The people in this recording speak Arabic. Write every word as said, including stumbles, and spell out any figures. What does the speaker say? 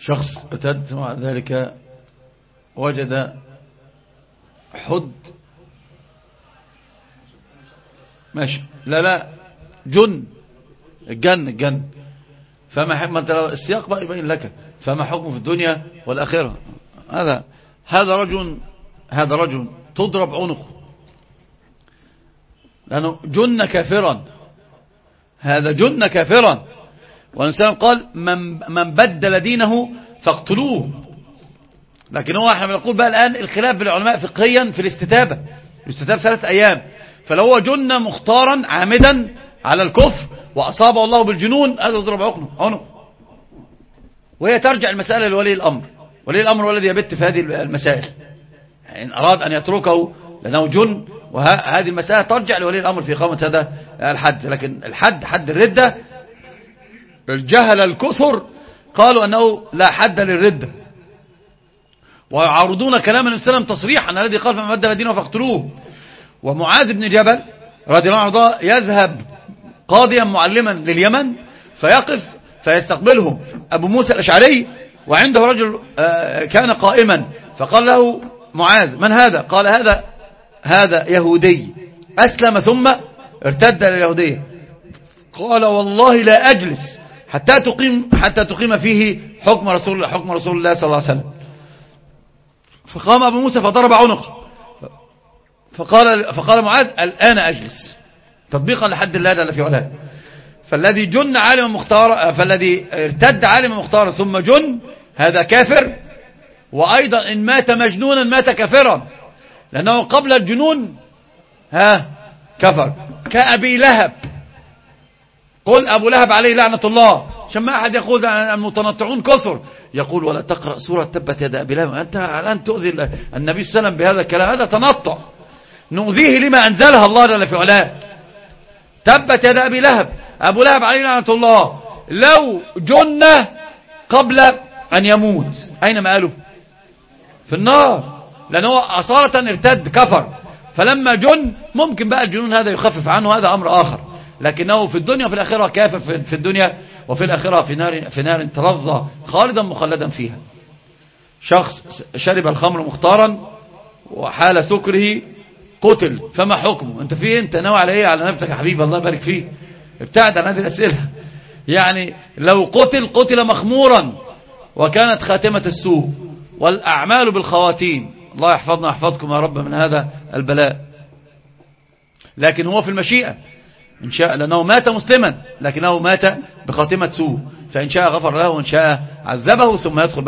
شخص ارتد ومع ذلك وجد حد ماشي لا لا جن الجن الجن فما ما انت لو السياق بقى يبين لك فما حكمه في الدنيا والآخرة. هذا هذا رجل هذا رجل تضرب عنقه لأنه جن كافرا، هذا جن كافرا. والإنسان قال من, من بدل دينه فاقتلوه. لكن هو احنا بنقول بقى الآن الخلاف بالعلماء فقهيا في الاستتابة، الاستتابة ثلاث أيام. فلو هو جن مختارا عامدا على الكفر وأصابه الله بالجنون هذا يضرب عقله عنق. وهي ترجع المسألة لولي الأمر، ولي الأمر هو الذي يبت في هذه المسائل. يعني إن أراد أن يتركه لأنه جن، وهذه المسألة ترجع لولي الأمر في إقامة هذا الحد. لكن الحد حد الردة الجهل الكثر قالوا أنه لا حد للردة، ويعارضون كلام النبي صلى الله عليه وسلم تصريحا الذي قال فمن بدل دينه فاقتلوه. ومعاذ بن جبل رضي الله عنه يذهب قاضيا معلما لليمن فيقف فيستقبله أبو موسى الأشعري وعنده رجل كان قائما، فقال له معاذ من هذا؟ قال هذا هذا يهودي أسلم ثم ارتد لليهودية. قال والله لا أجلس حتى تقيم حتى تقيم فيه حكم رسول حكم رسول الله صلى الله عليه وسلم. فقام أبو موسى فضرب عنقه، فقال فقال معاذ الآن أجلس تطبيقا لحد الله جل في علاه. فالذي جن عالما مختارا فالذي ارتد عالما مختارا ثم جن هذا كافر، وأيضا إن مات مجنونا مات كافرا، لأنه قبل الجنون ها كفر. كأبي لهب، قل أبو لهب عليه لعنة الله، عشان ما أحد يقول المتنطعون كثر يقول ولا تقرأ سورة تبت يد أبي لهب. أنت الآن تؤذي النبي صلى الله عليه وسلم بهذا الكلام، هذا تنطع نؤذيه لما أنزلها الله جل في علاه. تبت يد أبي لهب، أبو لهب عليه لعنة الله لو جن قبل أن يموت أين مآله؟ في النار، لأنه أصالة ارتد كفر. فلما جن ممكن بقى الجنون هذا يخفف عنه، هذا أمر آخر، لكنه في الدنيا وفي الآخرة كافر في الدنيا وفي الآخرة في نار في نار تلظى خالدا مخلدا فيها. شخص شرب الخمر مختارا وحال سكره قتل، فما حكمه؟ انت فيه انت ناوي على ايه؟ على نفسك يا حبيبي الله يبارك فيه، ابتعد عن هذه الأسئلة. يعني لو قتل قتل مخمورا وكانت خاتمة السوء، والأعمال بالخواتيم. الله يحفظنا ويحفظكم يا رب من هذا البلاء. لكن هو في المشيئة إن شاء، لأنه مات مسلما لكنه مات بخاتمة سوء، فإن شاء غفر له وإن شاء عذبه ثم يدخل